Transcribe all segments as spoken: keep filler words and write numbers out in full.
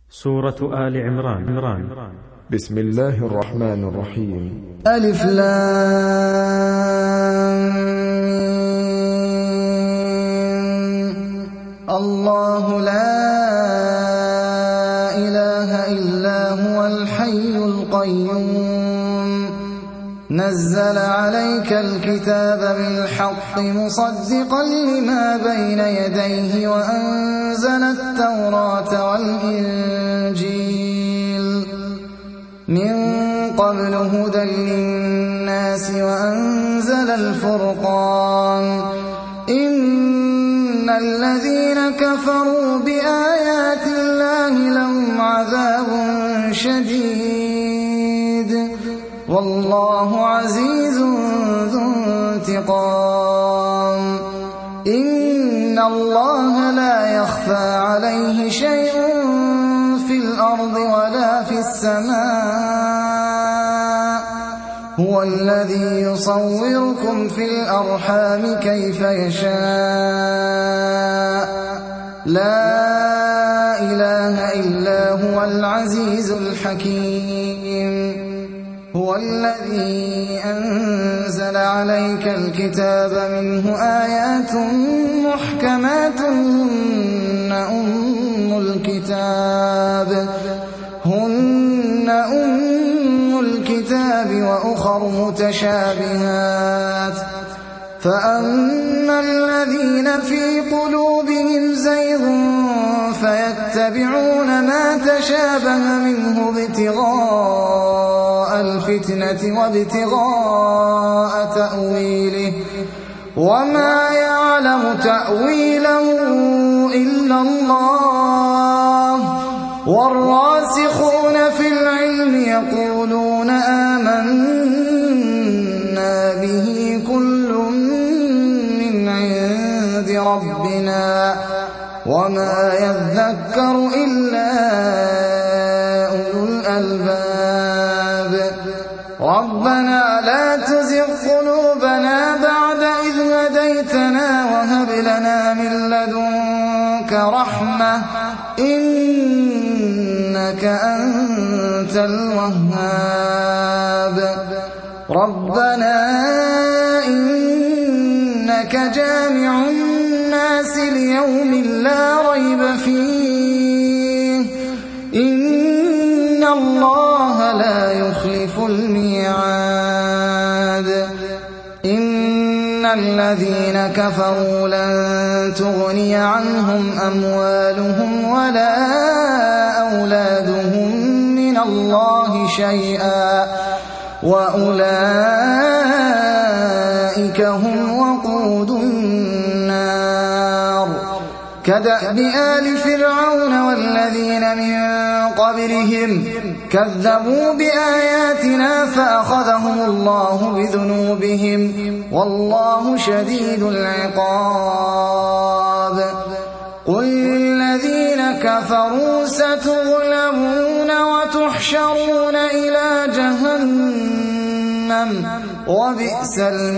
سورة آل عمران. عمران. بسم الله الرحمن الرحيم. ألف لام الله لا إله إلا هو الحي القيوم نزل عليك الكتاب بالحق مصدقا لما بين يديه وأنزل التوراة والإنجيل من قبل هدى للناس وأنزل الفرقان إن الذين كفروا بآيات الله لهم عذاب شديد والله عزيز ذو انتقام إن الله لا يخفى عليه شيء في الأرض ولا في السماء هو الذي يصوركم في الأرحام كيف يشاء لا إله إلا هو العزيز الحكيم هو الذي أنزل عليك الكتاب منه آيات محكمات هن أم الكتاب هن أم الكتاب وأخر متشابهات فأما الذين في قلوبهم زيغ فيتبعون ما تشابه منه ابتغاء الفتنة وابتغاء تأويله وما يعلم تأويله إلا الله والراسخون في العلم يقولون آمنا به كل من عند ربنا وما يذكر إلا أولو الألباب ربنا لا تزغ قلوبنا بعد إذ هديتنا وهب لنا من لدنك رحمة إنك أنت الوهاب ربنا إنك جامع الناس ليوم لا ريب فيه إن الله لا يخلف الميعاد إن الذين كفروا لن تغني عنهم أموالهم ولا أولادهم من الله شيئا وأولئك هم وقود النار كدأب آل فرعون والذين من قبلهم كذبوا بآياتنا فأخذهم الله بذنوبهم والله شديد العقاب قل للذين كفروا ستغلبون وتحشرون إلى جهنم وبئس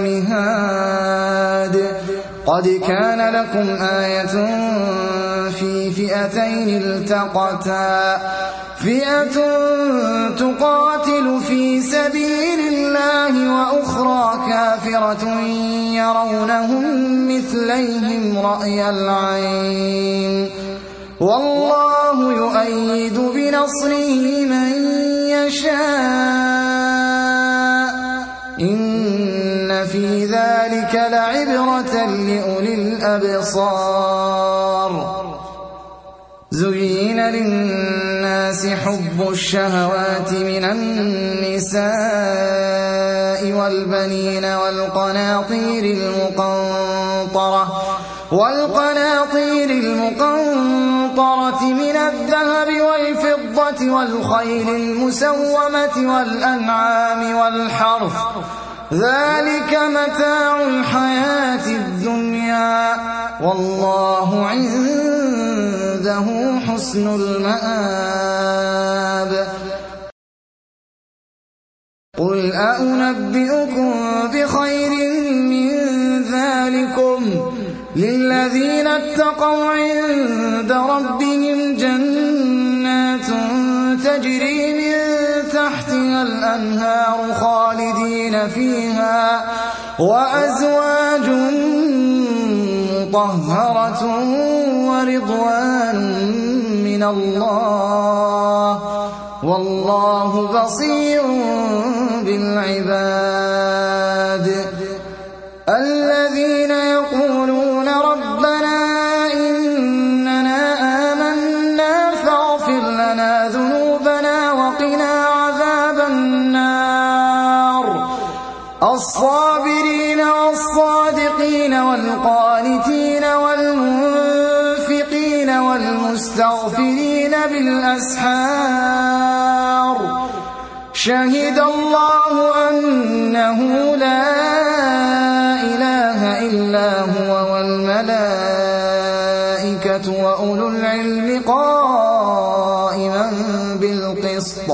المهاد قد كان لكم آية في فئتين التقتا فئة تقاتل في سبيل الله وأخرى كافرة يرونهم مثليهم رأي العين والله يؤيد بنصره من يشاء إن في ذلك لعبرة لأولي الأبصار زين للناس حب الشهوات من النساء والبنين والقناطير المقنطرة والقناطير المقنطرة من الذهب والفضة والخيل المسومة والأنعام والحرث ذلك متاع الحياة الدنيا والله عنده حسن المآب قل أنبئكم بخير من ذلكم للذين اتقوا عند ربهم جنات تجري من تحتها الأنهار خالدين فيها وأزواج مطهرة ورضوان من الله والله بصير بالعباد. الذين يقولون ربنا إننا آمنا فاغفر لنا ذنوبنا وقنا عذاب النار الصابرين والصادقين والقانتين والمنفقين والمستغفرين بالأسحار شهد الله أنه لا إله إلا هو والملائكة وأولو العلم قائما بالقسط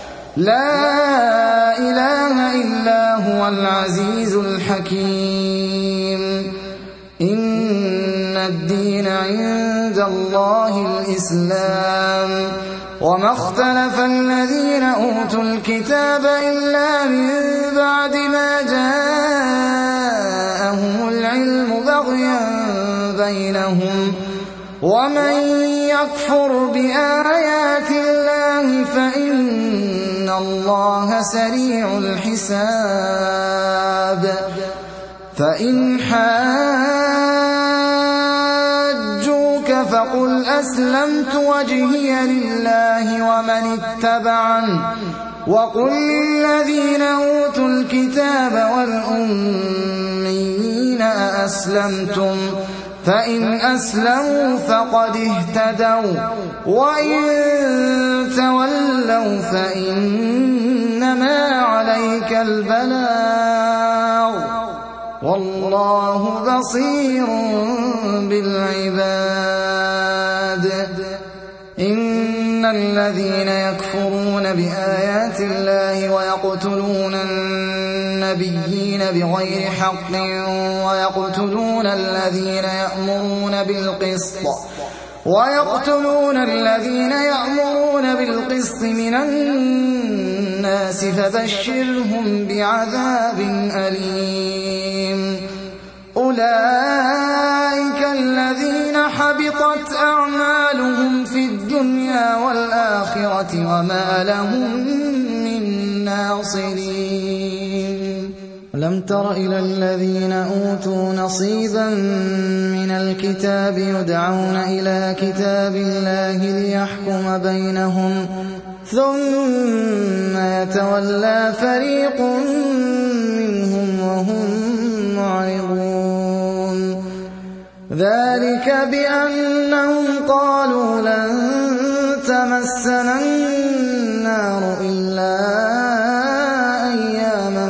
لا إله إلا هو العزيز الحكيم. إن الدين عند الله الإسلام وما اختلف الذين أوتوا الكتاب إلا من بعد ما جاءهم العلم بغيا بينهم ومن يكفر بآيات الله فإن الله سريع الحساب. فإن حاجوك فقل أسلمت وجهي لله ومن اتبعن وقل للذين أوتوا الكتاب والأميين أأسلمتم فإن أسلموا فقد اهتدوا وإن تولوا فإنما عليك البلاغ والله بصير بالعباد. إن الذين يكفرون بآيات الله ويقتلون النبيين بغير حق ويقتلون الذين يأمرون بالقسط ويقتلون الذين يأمرون بالقسط من الناس فبشرهم بعذاب أليم. أولئك الذين حبطت أعمالهم في الدنيا والآخرة وما لهم من ناصرين. لم تر إلى الذين أوتوا نصيبا من الكتاب يدعون إلى كتاب الله ليحكم بينهم ثم يتولى فريق منهم وهم معرضون. ذلك بأنهم قالوا لن تمسنا النار إلا أياما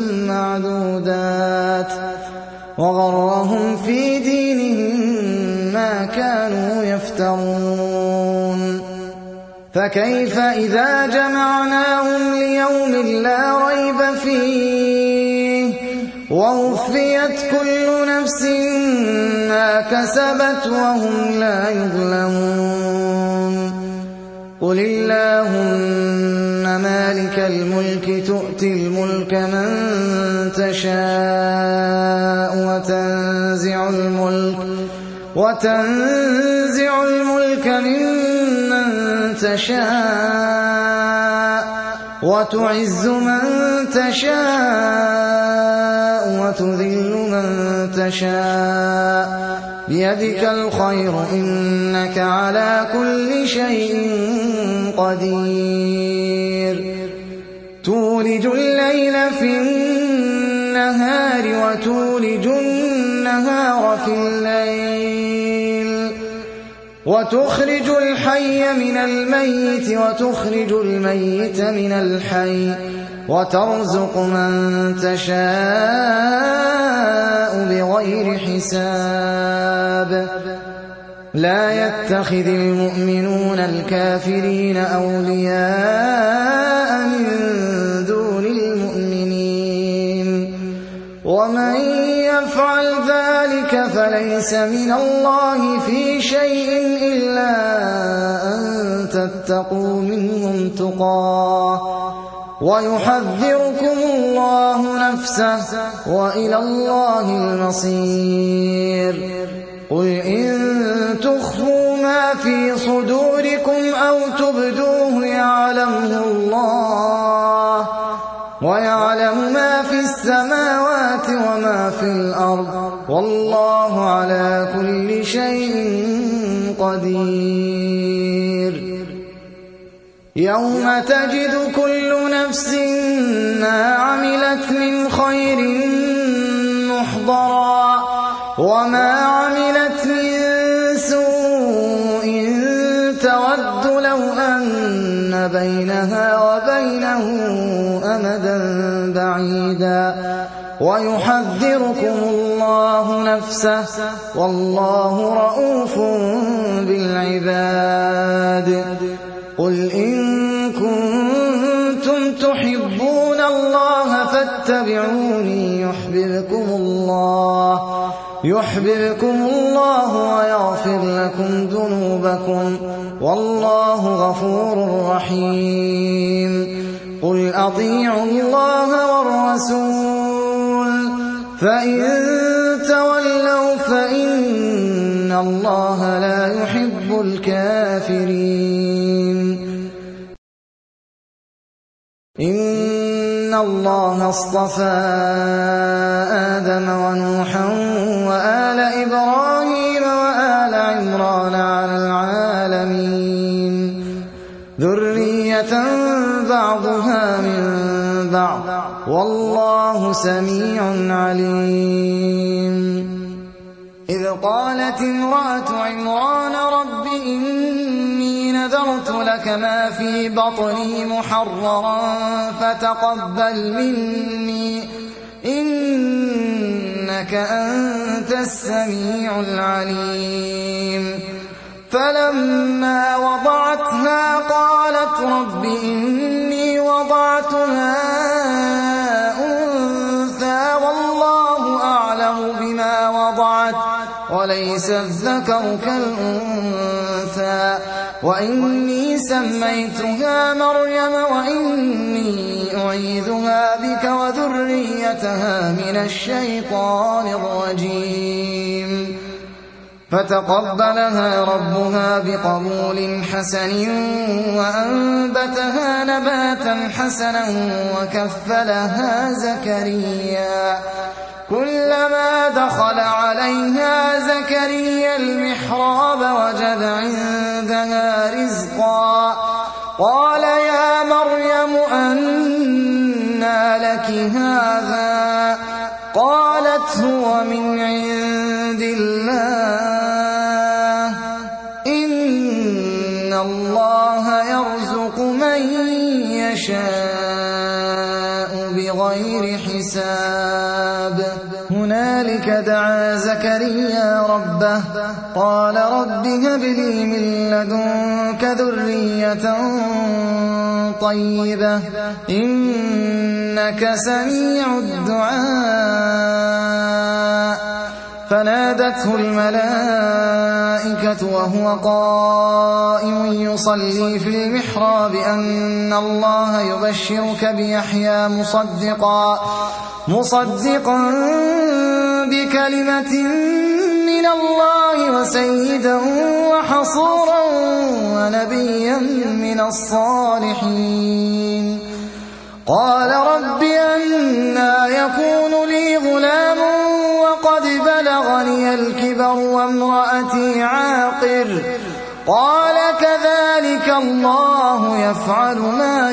معدودات وغرهم في دينهم ما كانوا يفترون. فكيف إذا جمعناهم ليوم لا ريب فيه ووفيت كل نفس ما كسبت وهم لا يظلمون. قل اللهم مالك الملك تؤتي الملك من تشاء وتنزع الملك وتنزع الملك ممن تشاء وتعز من تشاء وتذل من تشاء بيدك الخير إنك على كل شيء قدير. تولج الليل في النهار وتولج النهار في الليل وتخرج الحي من الميت وتخرج الميت من الحي وترزق من تشاء بغير حساب. لا يتخذ المؤمنون الكافرين أولياء من دون المؤمنين ومن يفعل ذلك فليس من الله في شيء إلا أن تتقوا منهم تقاه ويحذركم الله نفسه وإلى الله المصير. قل إن تخفوا ما في صدوركم أو تبدوه يعلمه الله ويعلم ما في السماوات وما في الأرض والله على كل شيء قدير. يوم تجد كل نفس ما عملت من خير محضرا وما عملت من سوء تود لو أن بينها وبينه أمدا بعيدا ويحذركم الله نفسه والله رءوف بالعباد. قل إن كنتم تحبون الله فاتبعوني يحببكم الله يحببكم الله ويغفر لكم ذنوبكم والله غفور رحيم. قل أطيعوا الله والرسول فإن تولوا فإن الله لا يحب الكافرين. إن الله اصطفى آدم ونوحا وآل إبراهيم وآل عمران على العالمين ذرية بعضها من بعض والله سميع عليم. إذ قالت امرأة عمران رب إني نذرت لك ما في بطني محررا فتقبل مني إنك أنت السميع العليم. فلما وضعتها قالت رب إني وضعتها أنثى والله أعلم بما وضعت وليس الذكر كالأنثى وإني سميتها مريم وإني أعيذها بك وذريتها من الشيطان الرجيم. فتقبلها ربها بقبول حسن وأنبتها نباتا حسنا وكفلها زكريا. كلما دخل عليها زكريا المحراب وجد عندها رزقا قال يا مريم أنى لك هذا قالت هو من عند الله إن الله يرزق من يشاء بغير حساب. هنالك دعا زكريا ربه قال رب هب لي من لدنك ذرية طيبة إنك سميع الدعاء. فنادته الملائكة وهو قائم يصلي في المحراب أن الله يبشرك بيحيى مصدقا مصدقا بكلمة من الله وسيدا وحصورا ونبيا من الصالحين. قال رب أنى يكون لي غلام وقد بلغني الكبر وامرأتي عاقر قال كذلك الله يفعل ما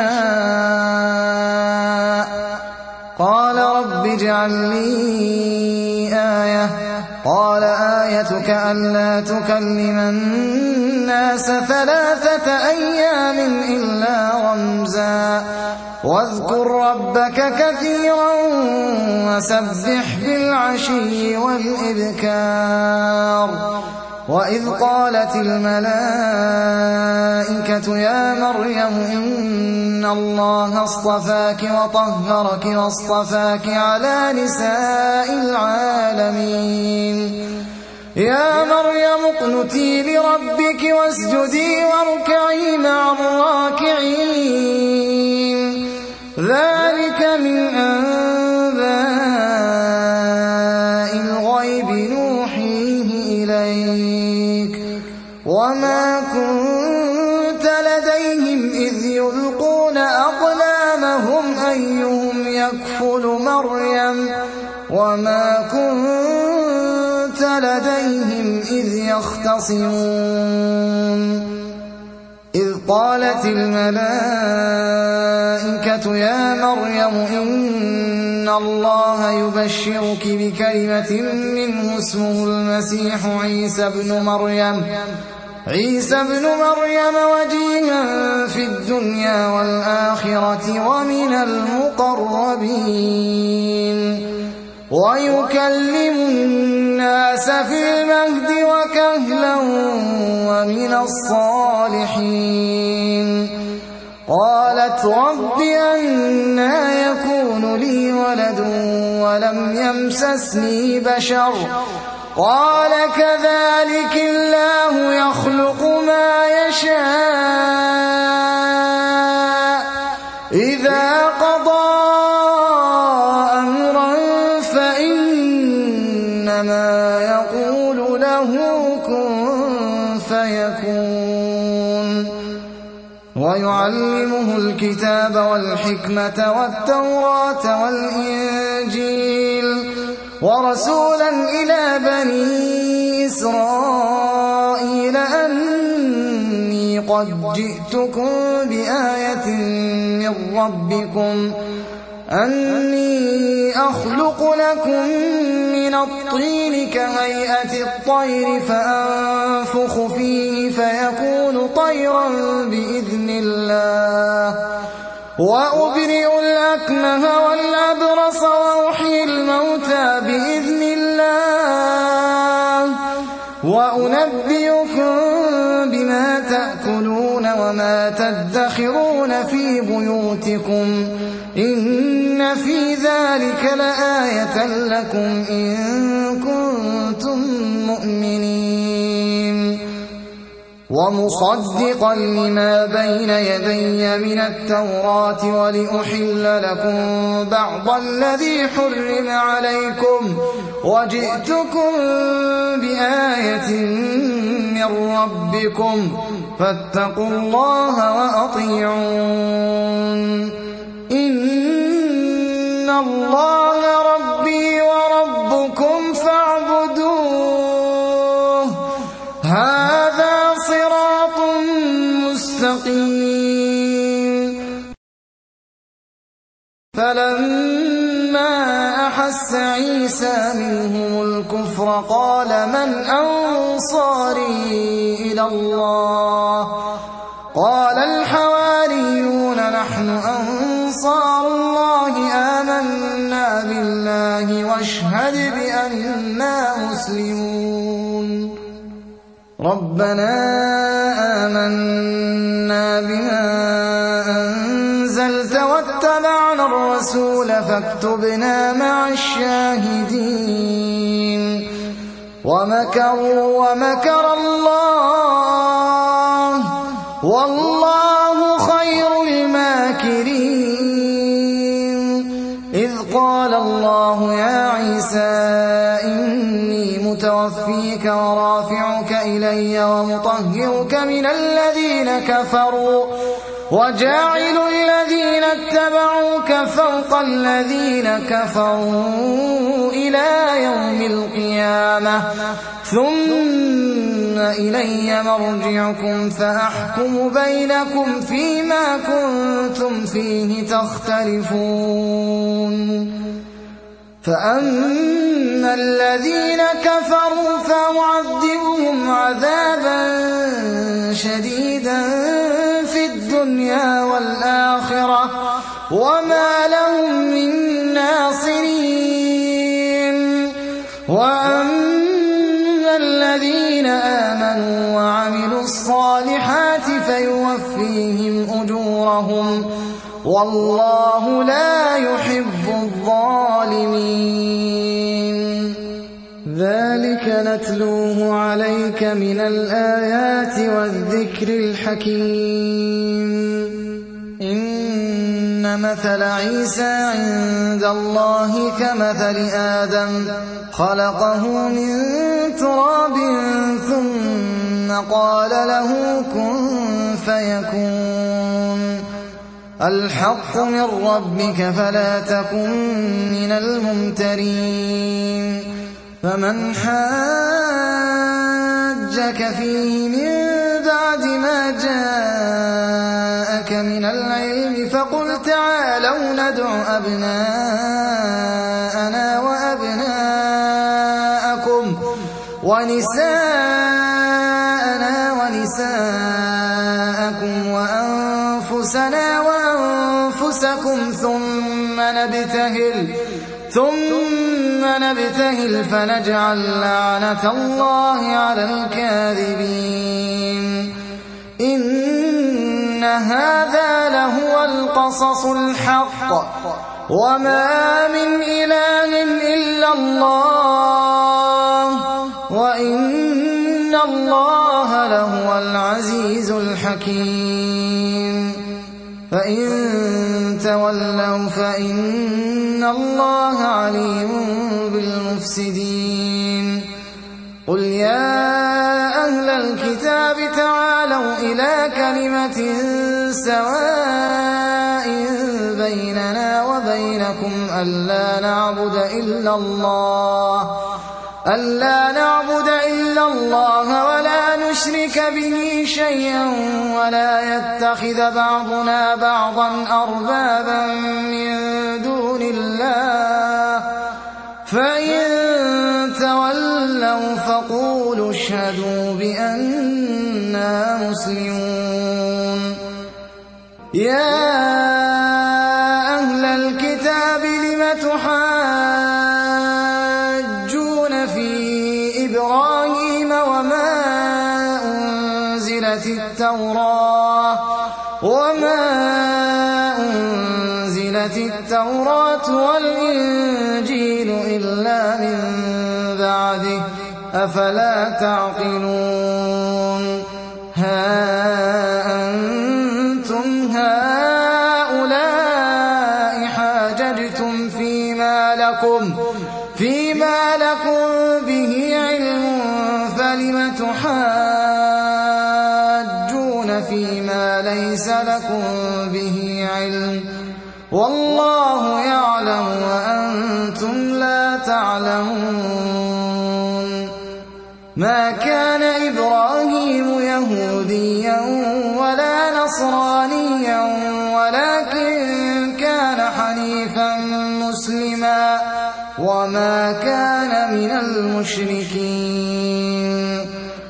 يشاء. قال رب اجعل لي آية قال آيتك ألا تكلم الناس ثلاثة أيام إلا رمزا واذكر ربك كثيرا وسبح بالعشي والإبكار. وإذ قالت الملائكة يا مريم إن الله اصطفاك وطهرك واصطفاك على نساء العالمين. يا مريم اقنتي لربك واسجدي واركعي مع الراكعين ذلك من أنباء الغيب نوحيه إليك وما كنت لديهم إذ يلقون أقلامهم أيهم يكفل مريم وما كنت لديهم إذ يختصمون إذ قالت الملائكة يا مريم إن الله يبشرك بكلمة منه اسمه المسيح عيسى بن مريم عيسى بن مريم وجيها في الدنيا والآخرة ومن المقربين ويكلم الناس في المهد وكهلا ومن الصالحين قالت رب أنى يكون لي ولد ولم يمسسني بشر قال كذلك الله يخلق ما يشاء إذا قضى أمرا فإنما يقول له كن فيكون ويعلمه الكتاب والحكمة والتوراة والإنجيل ورسولا إلى بني إسرائيل أني قد جئتكم بآية من ربكم أني أخلق لكم من الطين كهيئة الطير فأنفخ فيه فيكون طيرا بإذن الله وأبرئ الأكمه والأبرص وأحيي الموتى بإذن الله وأنبئكم بما تأكلون وما تدخرون في بيوتكم إن في ذلك لآية لكم إن كنتم مؤمنين ومصدقا لما بين يدي من التوراة ولأحل لكم بعض الذي حرم عليكم وجئتكم بآية من ربكم فاتقوا الله وأطيعون إن الله ربي وربكم فاعبدوه هذا صراط مستقيم فلما أحس عيسى منهم الكفر قال من أنصاري إلى الله قال الحواريون نحن أنصار الله آمنا بالله واشهد بأننا مسلمون ربنا آمنا بما أنزلت واتبعنا الرسول فاكتبنا مع الشاهدين ومكروا ومكر الله والله خير الماكرين إذ قال الله يا عيسى إني متوفيك ورافعك إلي ومطهرك من الذين كفروا وجاعل الذين اتبعوك فوق الذين كفروا إلى يوم القيامة ثم إلي مرجعكم فأحكم بينكم فيما كنتم فيه تختلفون فأما الذين كفروا فأعذبهم عذابا شديدا في الدنيا والآخرة وما لهم من ناصرين وأما الذين آمنوا وعملوا الصالحات فيوفيهم أجورهم والله لا يحب الظالمين ذلك نتلوه عليك من الآيات والذكر الحكيم إن مثل عيسى عند الله كمثل آدم خلقه من تراب ثم قال له كن فيكون الحق من ربك فلا تكن من الممترين فمن حاجك فيه من بعد ما جاءك من العلم فقل تعالوا ندع أبناءنا وأبناءكم ونساءنا ونساءكم وأنفسنا وأنفسكم ثم نبتهل ثم نبتهل فنجعل لعنة الله على الكاذبين إن هذا لهو القصص الحق وما من إله إلا الله وإن الله لهو العزيز الحكيم فإن تولوا فإن الله عليم بالمفسدين قل يا أهل الكتاب تعالوا إلى كلمة سواء بيننا وبينكم ألا نعبد إلا الله ألا نعبد إلا الله ولا نشرك به شيئا ولا يتخذ بعضنا بعضا أربابا من دون الله فإن تولوا فقولوا اشهدوا بأننا مسلمون يا أهل الكتاب لم تحاجون في إبراهيم وما أنزلت التوراة وما أنزلت التوراة والإنجيل إلا من بعده أفلا تعقلون ها أنتم هؤلاء حاججتم فيما لكم فيما لكم به علم فلم تحاجون فيما ليس لكم به علم والله يعلم وأنتم لا تعلمون ما كان إبراهيم يهوديا ولا نصرانيا ولكن كان حنيفا مسلما وما كان من المشركين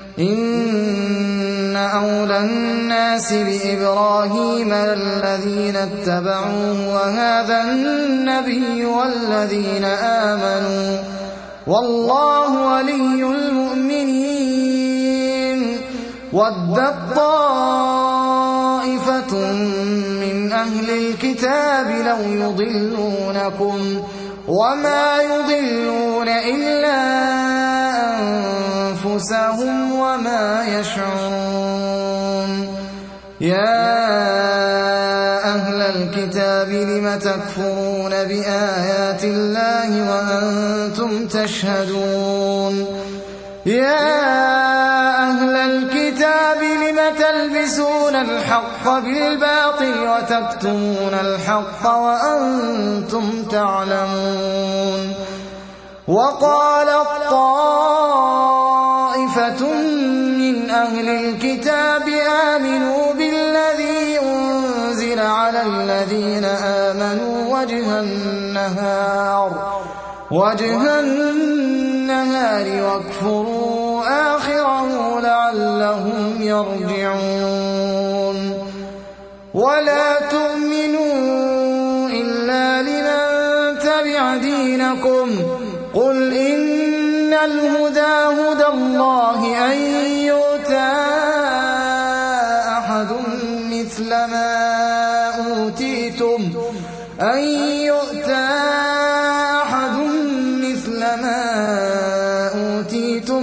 إن أولى الناس بإبراهيم الذين اتبعوه وهذا النبي والذين آمنوا والله ولي المؤمنين ودت طائفة من أهل الكتاب لو يضلونكم وما يضلون إلا أنفسهم وما يشعرون يا أهل الكتاب لم تكفرون بآيات الله وأنتم تشهدون يا أهل الكتاب لم تلبسون الحق بالباطل وتكتمون الحق وأنتم تعلمون وقالت طائفة من أهل الكتاب آمنوا بالذي أنزل على الذين آمنوا وجه النهار وجه النهار واكفروا آخره لعلهم يرجعون ولا تؤمنوا إلا لمن تبع دينكم قل إن الهدى هدى الله أن يؤتى أحد مثل ما أوتيتم أن يؤتى أحد مثل ما أوتيتم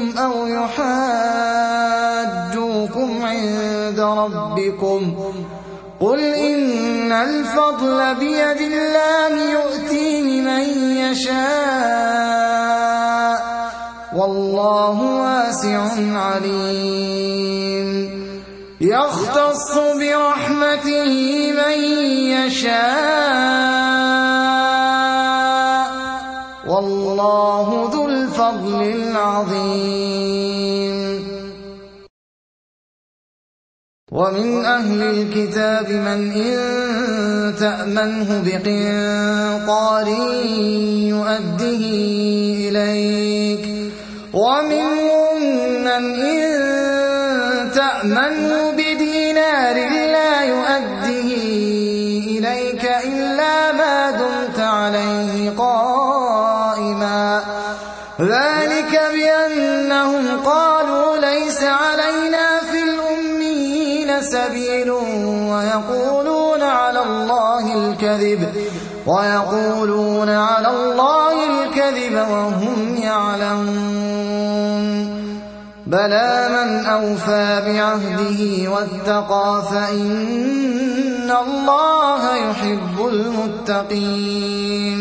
ربكم قل إن الفضل بيد الله يؤتيه من يشاء والله واسع عليم يختص برحمته من يشاء والله ذو الفضل العظيم ومن أهل الكتاب من إن تأمنه بقنطار يؤده إليك ومنهم من إن تأمنه بدينار لا يؤده إليك إلا ما دمت عليه قائما ذلك بأنهم قالوا ليس علينا في الأميين سبيل ويقولون على الله الكذب ويقولون على الله الكذب وهم يعلمون بلى من أوفى بعهده واتقى فإن الله يحب المتقين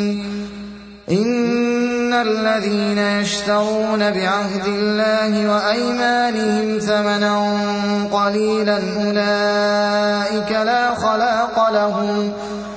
إن الذين يشترون بعهد الله وأيمانهم ثمنا قليلا أولئك لا خلاق لهم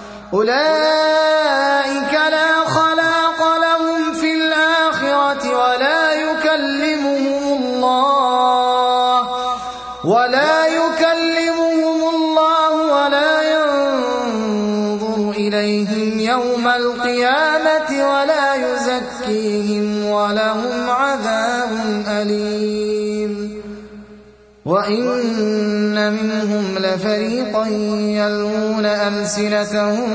أولئك لا خلاق لهم في الآخرة ولا يكلمهم الله ولا يكلمهم الله ولا ينظر إليهم يوم القيامة ولا يزكيهم ولهم عذاب أليم وإن منهم لفريقا يلوون ألسنتهم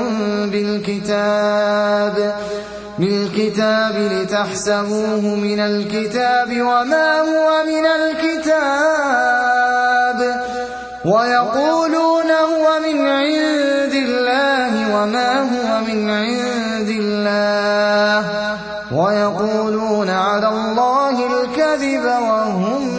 بالكتاب بالكتاب لتحسبوه من الكتاب وما هو من الكتاب ويقولون هو من عند الله وما هو من عند الله ويقولون على الله الكذب وهم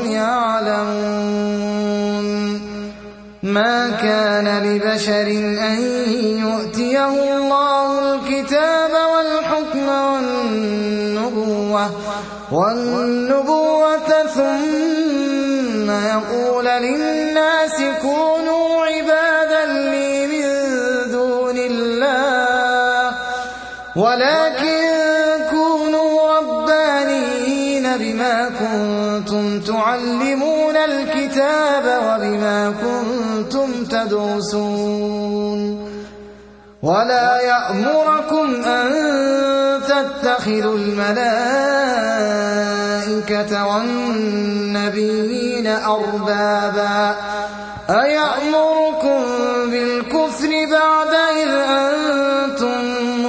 يعلمون ما كان لبشر أن يؤتيه الله الكتاب والحكم والنبوة والنبوة ثم يقول للناس كونوا عبادا لي من دون الله ولكن كونوا ربانيين بما كنتم تعلمون الكتاب وبما كنتم تدرسون ولا يأمركم أن تتخذوا الملائكة والنبيين أربابا أيأمركم بالكفر بعد إذ أنتم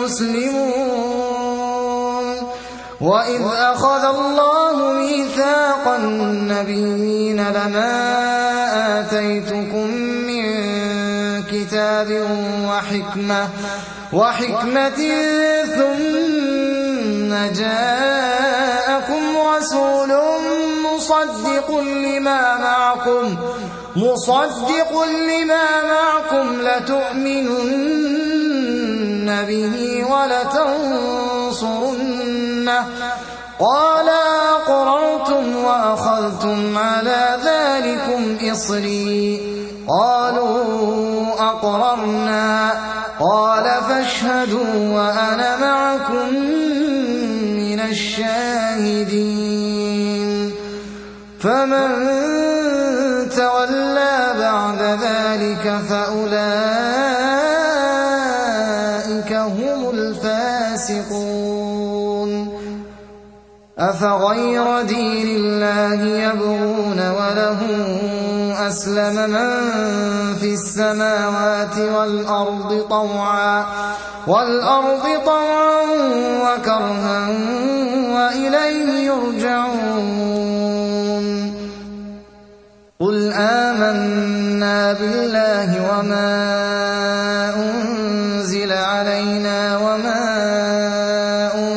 مسلمون وإذ أخذ الله ميثاق النبيين لما آتيتكم من كتاب وحكمة وحكمة ثم جاءكم رسول مصدق لما معكم مصدق لما معكم لتؤمنن به ولتنصرنه قال أقررتم وأخذتم على ذلكم إصري قالوا أقررنا قال فاشهدوا وأنا معكم من الشاهدين فمن تولى بعد ذلك فأولئك هم الفاسقون أفغير دين الله يبغون وله أسلم من في السماوات والأرض طوعا والأرض طوعا وكرها وإليه يرجعون قل آمنا بالله وما أنزل علينا وما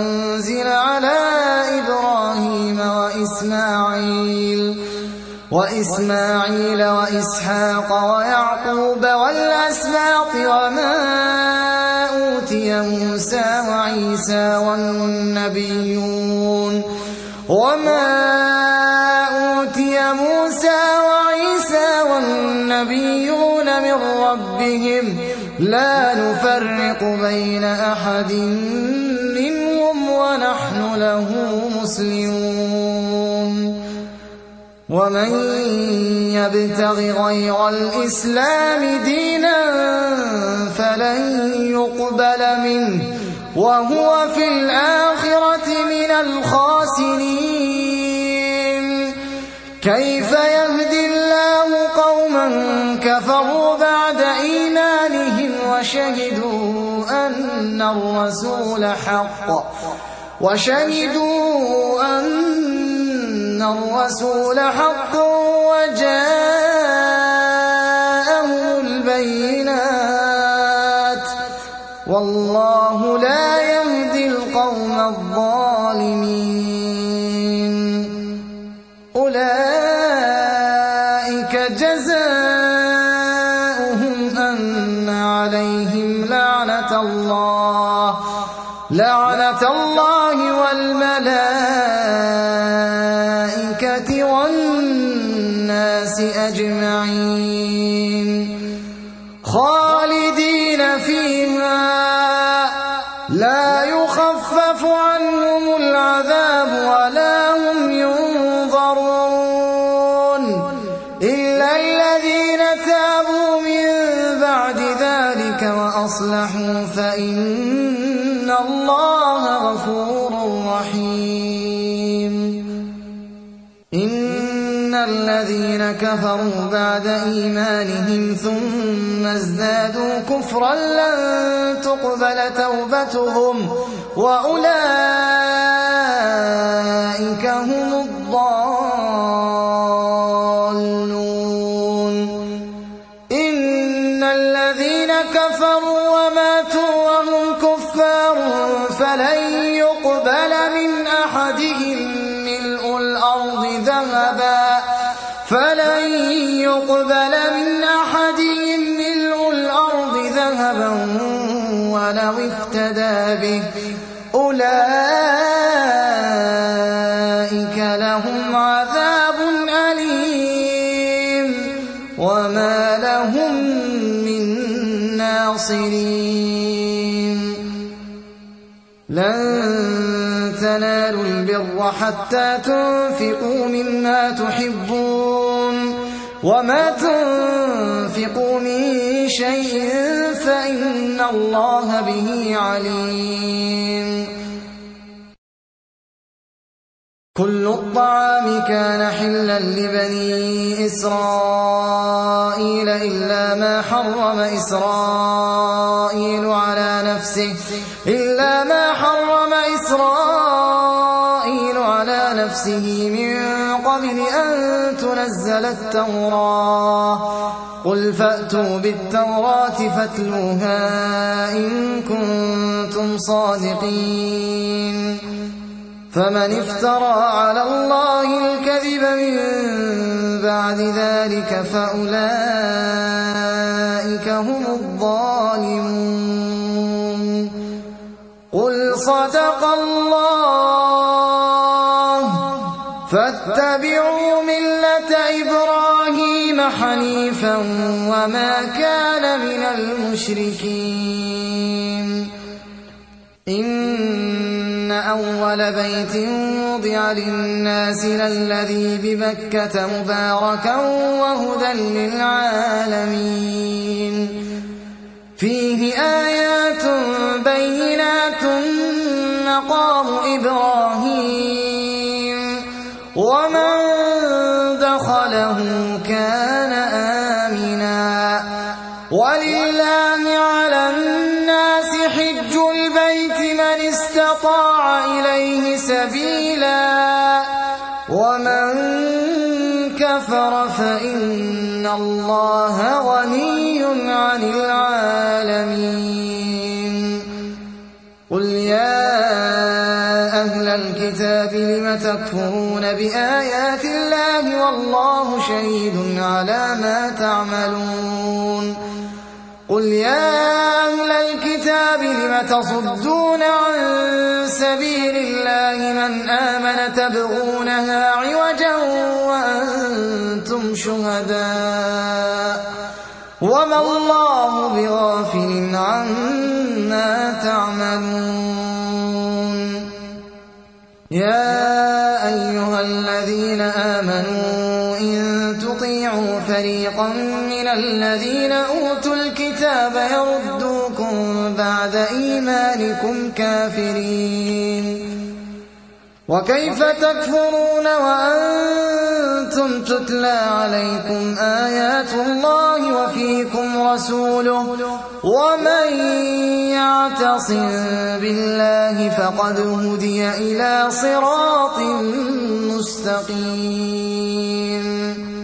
أنزل على إبراهيم وإسماعيل وإسماعيل وإسماعيل وإسحاق ويعقوب والأسباط وما أوتي موسى وعيسى والنبيون وما أوتي موسى وعيسى والنبيون من ربهم لا نفرق بين أحد منهم ونحن له مسلمون ومن يبتغ غير الإسلام دينا فلن يقبل منه وهو في الآخرة من الخاسرين كيف يهدي الله قوما كفروا بعد إيمانهم وشهدوا أن الرسول حق وشهدوا أن الرسول حق وجاءهم البينات والله لا يهدي القوم الظالمين أولئك جزاؤهم أن عليهم لعنة الله لعنة الله والملائكة والناس أجمعين خالدين فيها لا يخفف عنهم العذاب ولا هم ينظرون إلا الذين تابوا من بعد ذلك وأصلحوا فإن الله غفور رحيم إن الذين كفروا بعد إيمانهم ثم ازدادوا كفرا لن تقبل توبتهم وأولئك هم الضالون إن الذين كفروا وماتوا وهم كفار فلن يقبل من أحدهم ملء الأرض ذهبا فلن يقبل من أحدهم ملء الأرض ذهبا ولو افتدى به أولئك لهم عذاب أليم وما لهم من ناصرين لن تنالوا البر حتى تنفقوا مما تحبون وما تنفقوا من شيء فإن الله به عليم كل الطعام كان حلا لبني إسرائيل إلا ما حرم إسرائيل على نفسه إلا ما حرم إسرائيل على نفسه من قبل أن تنزل التوراة قل فأتوا بالتوراة فاتلوها إن كنتم صادقين فمن افترى على الله الكذب من بعد ذلك فأولئك هم الظالمون قل صدق الله فاتبعوا ملة إبراهيم حنيفا وما كان من المشركين إن أول بيت وضع للناس للذي ببكة مباركا وهدى للعالمين فيه آيات بينات مقام إبراهيم ومن دخله كان آمنا ولله على الناس حج البيت من استطاع إليه سبيلا ومن كفر فإن الله غني عن العالمين قل يا أهل الكتاب لم تكفرون بآيات الله الله شهيد على ما تعملون قل يا أهل الكتاب لم تصدون عن سبيل الله من آمن تبغونها عوجا وأنتم شهداء وما الله بغافل عما تعملون يا أيها الذين آمنوا إن تطيعوا فريقا من الذين أوتوا الكتاب يردوكم بعد إيمانكم كافرين وكيف تكفرون وأنتم تتلى عليكم آيات الله وفيكم رسوله ومن يعتصم بالله فقد هدي إلى صراط مستقيم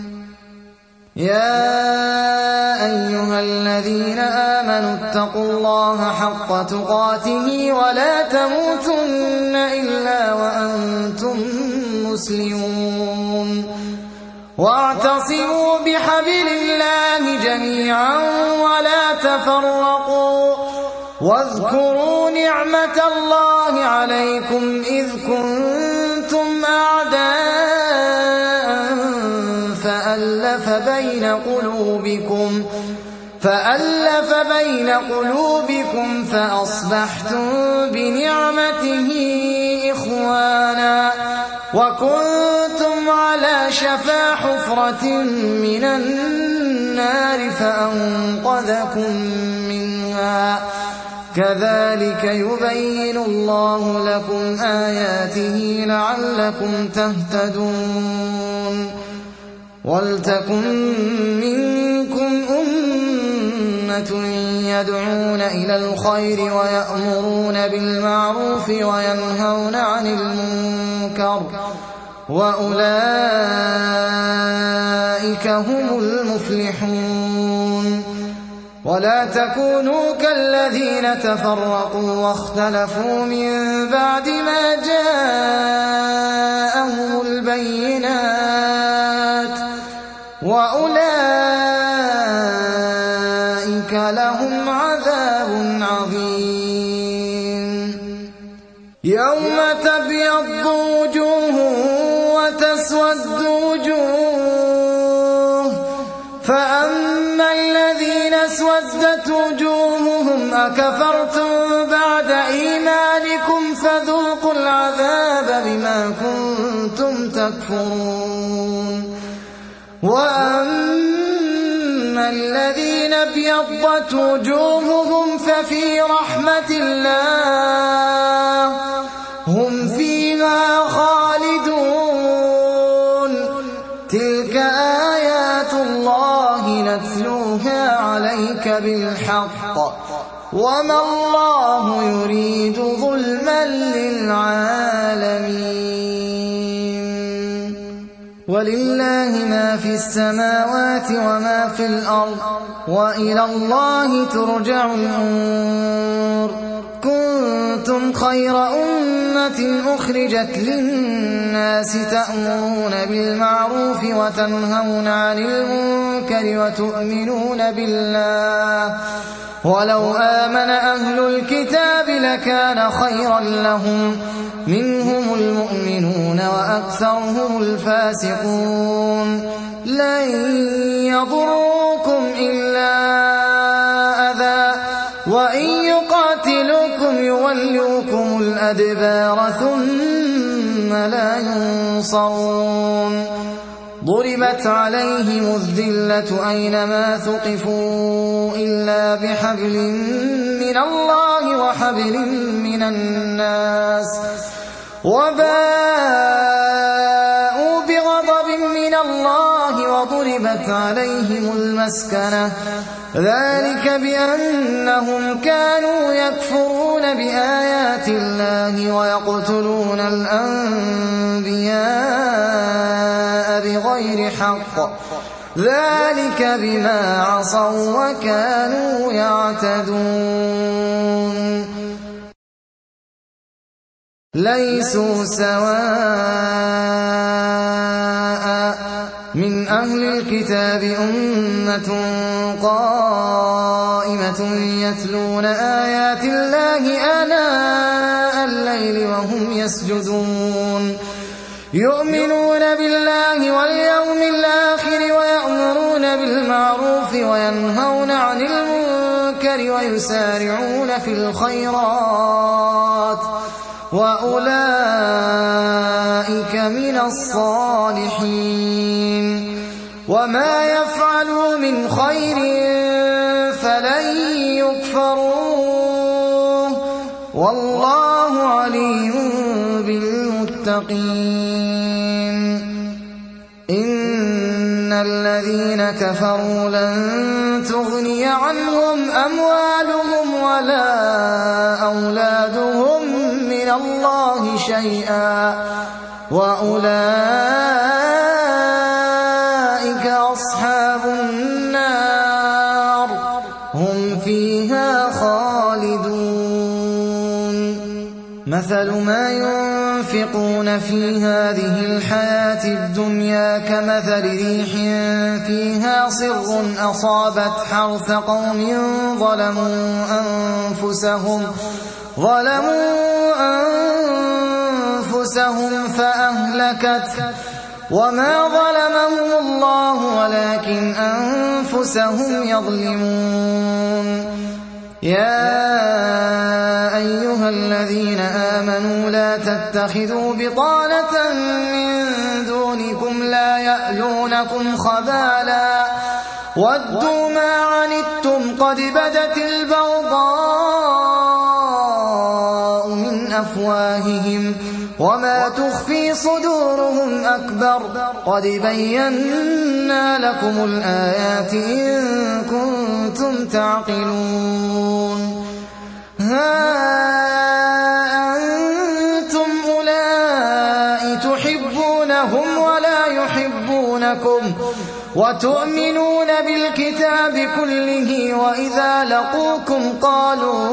يا أيها الذين آمنوا اتقوا الله حق تقاته ولا تموتن إلا وأنتم مسلمون واعتصموا بحبل الله جميعا ولا تفرقوا واذكروا نعمة الله عليكم إذ كنتم أعداء فألف بين قلوبكم فألف بين قلوبكم فأصبحتم بنعمته إخوانا وكنتم على شفا حفرة من النار فأنقذكم منها كذلك يبين الله لكم آياته لعلكم تهتدون ولتكن منكم أمة يدعون إلى الخير ويأمرون بالمعروف وينهون عن المنكر وأولئك هم المفلحون ولا تكونوا كالذين تفرقوا واختلفوا من بعد ما جاءهم البينات وأولئك لهم عذاب عظيم يوم تبيض وجوه وتسود وجوه فأما الذين اسودت وجوههم أكفرتم بعد إيمانكم فذوقوا العذاب بما كنتم تكفرون وأما الذين ابيضت وجوههم ففي رحمة الله هم فيها خالدون تلك آيات الله نتلوها عليك بالحق وما الله يريد ظلما للعالمين ولله ما في السماوات وما في الأرض وإلى الله ترجع الأمور كنتم خير أمة أخرجت للناس تأمرون بالمعروف وتنهون عن المنكر وتؤمنون بالله ولو آمن أهل الكتاب لكان خيرا لهم منهم المؤمنون وأكثرهم الفاسقون لن يضروكم إلا أذى وإن يقاتلوكم يولوكم الأدبار ثم لا ينصرون ضربت عليهم الذلة أينما ثقفوا إلا بحبل من الله وحبل من الناس وباءوا بغضب من الله وضربت عليهم المسكنة ذلك بأنهم كانوا يكفرون بآيات الله ويقتلون الأنبياء بغير حق ذلك بما عصوا وكانوا يعتدون ليسوا سواء أهل الكتاب أمة قائمة يتلون آيات الله آناء الليل وهم يسجدون يؤمنون بالله واليوم الآخر ويأمرون بالمعروف وينهون عن المنكر ويسارعون في الخيرات وأولئك من الصالحين وما يفعلوا من خير فلن يكفروه والله عليم بالمتقين إن الذين كفروا لن تغني عنهم أموالهم ولا أولادهم من الله شيئا وأولئك أصحاب النار هم فيها خالدون مثل ما ينفقون في هذه الحياة الدنيا كمثل ريح فيها صر أصابت حرث قوم ظلموا أنفسهم ظلموا أنفسهم فأهلكته وما ظلمهم الله ولكن أنفسهم يظلمون يا أيها الذين آمنوا لا تتخذوا بطانة من دونكم لا يألونكم خبالا ودوا ما عنتم قد بدت البغضاء من أفواههم وما تخفي صدورهم أكبر قد بينا لكم الآيات إن كنتم تعقلون ها أنتم أولئك تحبونهم ولا يحبونكم وتؤمنون بالكتاب كله وإذا لقوكم قالوا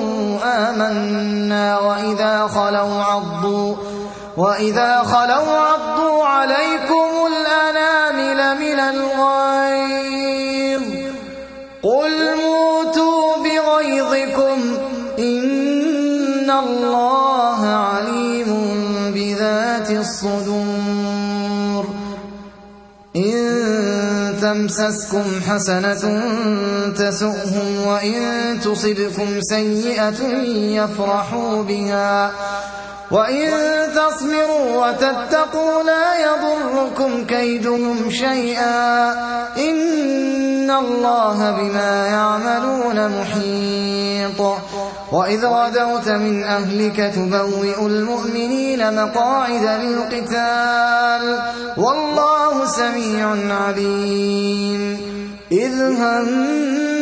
آمنا وإذا خلوا عضوا وإذا خلوا عضوا عليكم الأنامل من الغيظ قل موتوا بغيظكم إن الله عليم بذات الصدور إن تمسسكم حسنة تسؤهم وإن تصبكم سيئة يفرحوا بها وإن تصبروا وتتقوا لا يضركم كيدهم شيئا إن الله بما يعملون محيط وإذ غدوت من أهلك تبوئ المؤمنين مقاعد للقتال والله سميع عليم إذ هم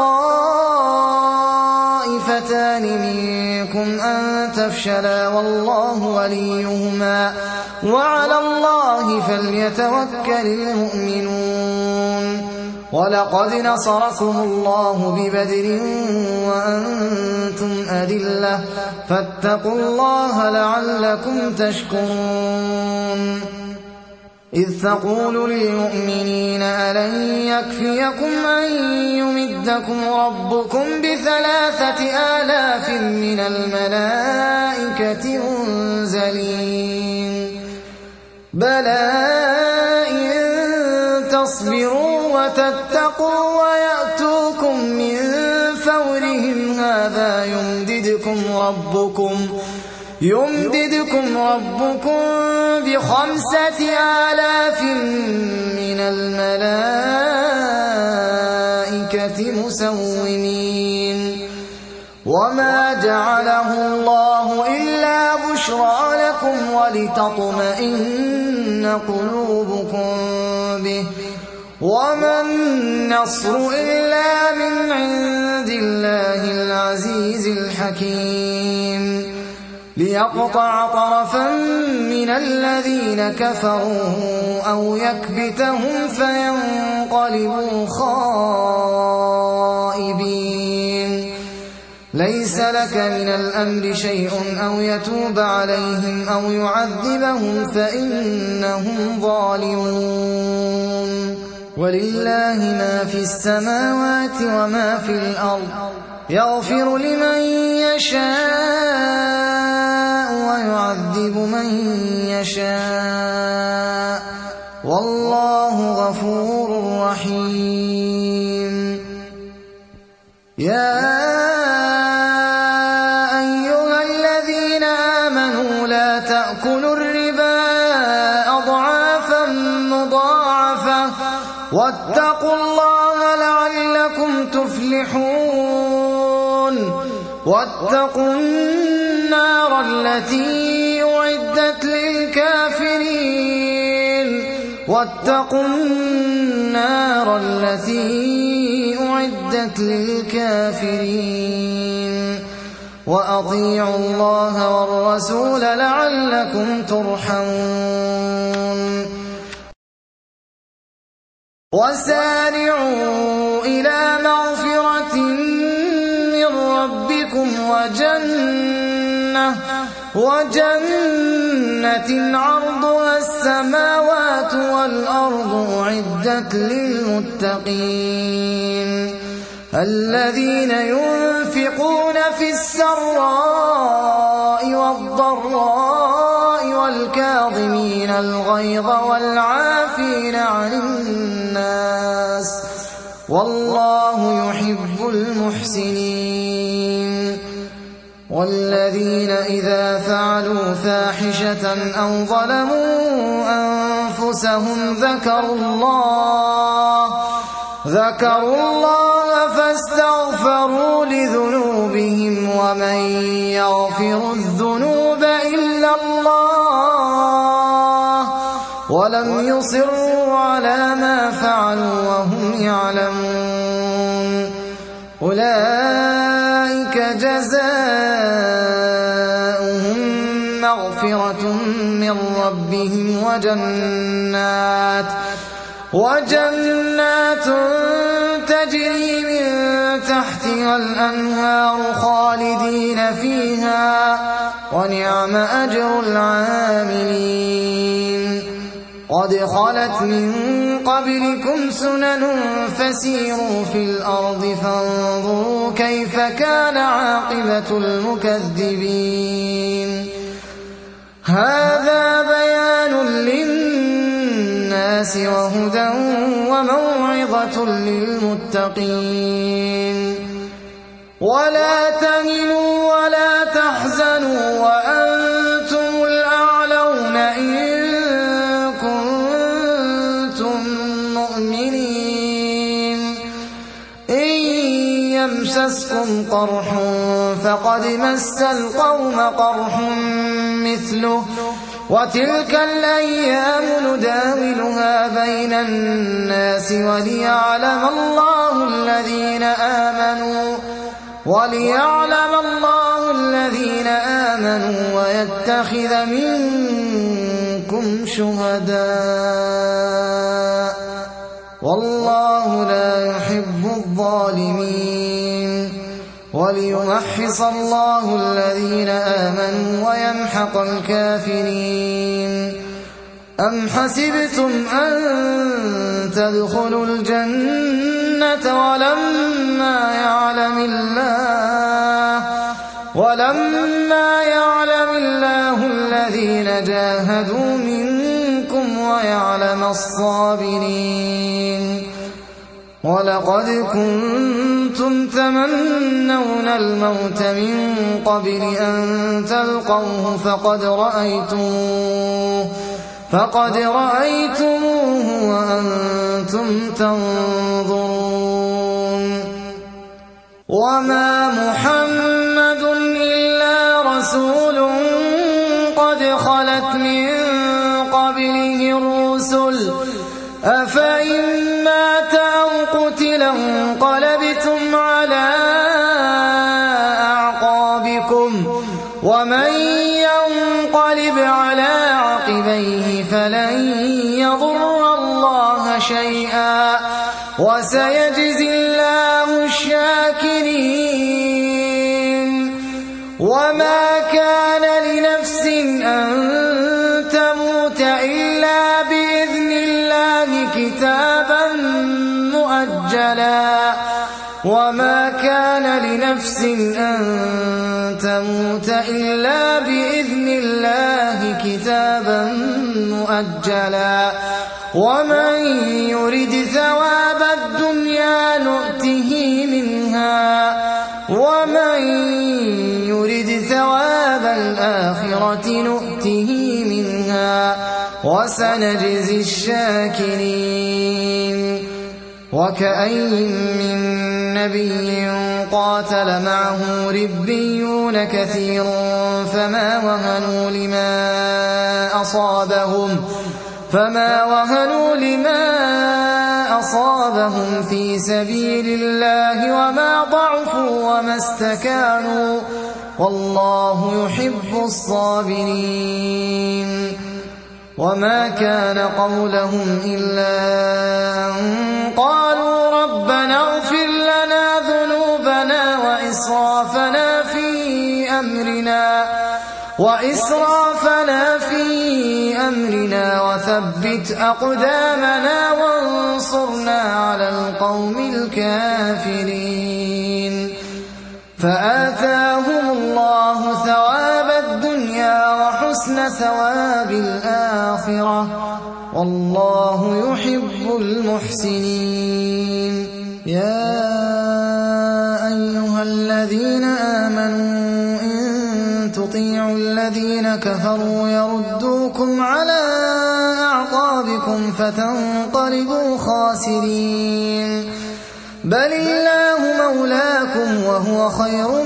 الطائفتان منكم أن تفشلا والله وليهما وعلى الله فليتوكل المؤمنون ولقد نصركم الله ببدر وأنتم أذلة فاتقوا الله لعلكم تشكرون إذ تقول للمؤمنين ألن يكفيكم أن يمدكم ربكم بثلاثة آلاف من الملائكة منزلين بلى إن تصبروا وتتقوا ويأتوكم من فورهم هذا يمددكم ربكم يمددكم ربكم بخمسة آلاف من الملائكة مسومين وما جعله الله إلا بشرى لكم ولتطمئن قلوبكم به وما النصر إلا من عند الله العزيز الحكيم ليقطع طرفا من الذين كفروا أو يكبتهم فينقلبوا خائبين ليس لك من الأمر شيء أو يتوب عليهم أو يعذبهم فإنهم ظالمون ولله ما في السماوات وما في الأرض يغفر لمن يشاء ويعذب من يشاء والله غفور رحيم. يا أيها الذين آمنوا لا تأكلوا الربا أضعافا مضاعفة واتقوا الله لعلكم تفلحون. واتقوا النار التي أعدت للكافرين واتقوا النار التي أعدت للكافرين وأطيعوا الله والرسول لعلكم ترحمون. وسارعوا إلى مغفرة من ربكم وجنة وجنة عرضها السماوات والأرض أعدت للمتقين الذين ينفقون في السراء والضراء والكاظمين الغيظ والعافين عن الناس والله يحب المحسنين. والذين إذا فعلوا فاحشة أو ظلموا أنفسهم ذكروا الله ذكروا الله فاستغفروا لذنوبهم ومن يغفر الذنوب إلا الله ولم يصروا على ما فعلوا وهم يعلمون أولئك جزاؤهم مغفرة من ربهم وجنات وجنات تجري من تحتها الأنهار خالدين فيها ونعم أجر العاملين. قد خلت من قبلكم سنن فسيروا في الأرض فانظروا كيف كان عاقبة المكذبين. هذا بيان للناس وهدى وموعظة للمتقين. ولا تهنوا ولا تحزنوا وأنتم الأعلون إن كنتم مؤمنين. إن يمسسكم قرح فقد مس القوم قرح مثله وتلك الأيام نداولها بين الناس وليعلم الله الذين آمنوا وليعلم الله الذين آمنوا ويتخذ منكم شهداء والله لا يحب الظالمين. وليمحص الله الذين آمنوا ويمحق الكافرين. أم حسبتم أن تدخلوا الجنة ولما يعلم الله ولما يعلم الله الذين جاهدوا منكم ويعلم الصابرين. ولقد كنتم تمنون الموت من قبل أن تلقوه فقد رأيتموه فقد رأيتموه وأنتم تنظرون. وما محمد إلا رسول قد خلت من قبله الرسل أفإن مات أو قتل انقلبتم على أعقابكم ومن ينقلب على عقبيه فلن يضر الله شيئا وسيجزي الله الشاكرين. وما كان لنفس أن تموت إلا بإذن الله كتابا مؤجلا وما كان لنفس أن تموت إلا بإذن الله كتابا مؤجلا ومن يرد ثواب الدنيا نؤته منها ومن يرد ثواب الآخرة نؤته منها وسنجزي الشاكرين وكأين من نبي قاتل معه ربيون كثير فما وهنوا لما أصابهم فما وهنوا لما أصابهم في سبيل الله وما ضعفوا وما استكانوا والله يحب الصابرين وما كان قولهم إلا أن قالوا ربنا اغفر لنا ذنوبنا وإسرافنا في أمرنا وإسرافنا في أمرنا وثبت أقدامنا وانصرنا على القوم الكافرين فآتاهم الله ثواب الدنيا وحسن ثواب الآخرة والله يحب المحسنين يا أيها الذين آمنوا إن تطيعوا الذين كفروا يردوكم على أعقابكم فتنقلبوا خاسرين بل الله مولاكم وهو خير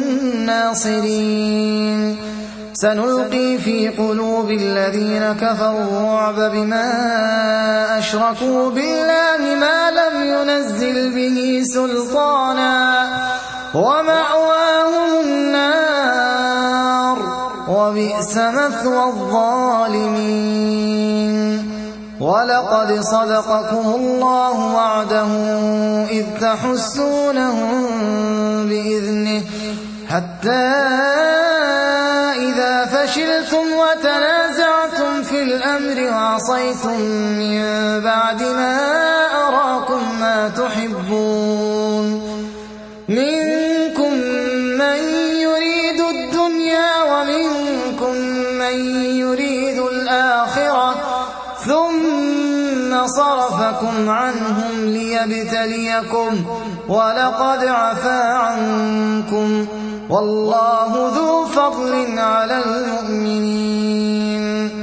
الناصرين سنلقي في قلوب الذين كفروا الرعب بما أشركوا بالله ما لم ينزل به سلطانا ومأواهم النار وبئس مثوى الظالمين ولقد صدقكم الله وعده إذ تحسونهم بإذنه حتى إذا فشلتم وتنازعتم في الأمر وعصيتم من بعد ما أراكم ما تحبون منكم من يريد الدنيا ومنكم من يريد الآخرة ثم صرفكم عنهم ليبتليكم ولقد عفا عنكم والله ذو فضل على المؤمنين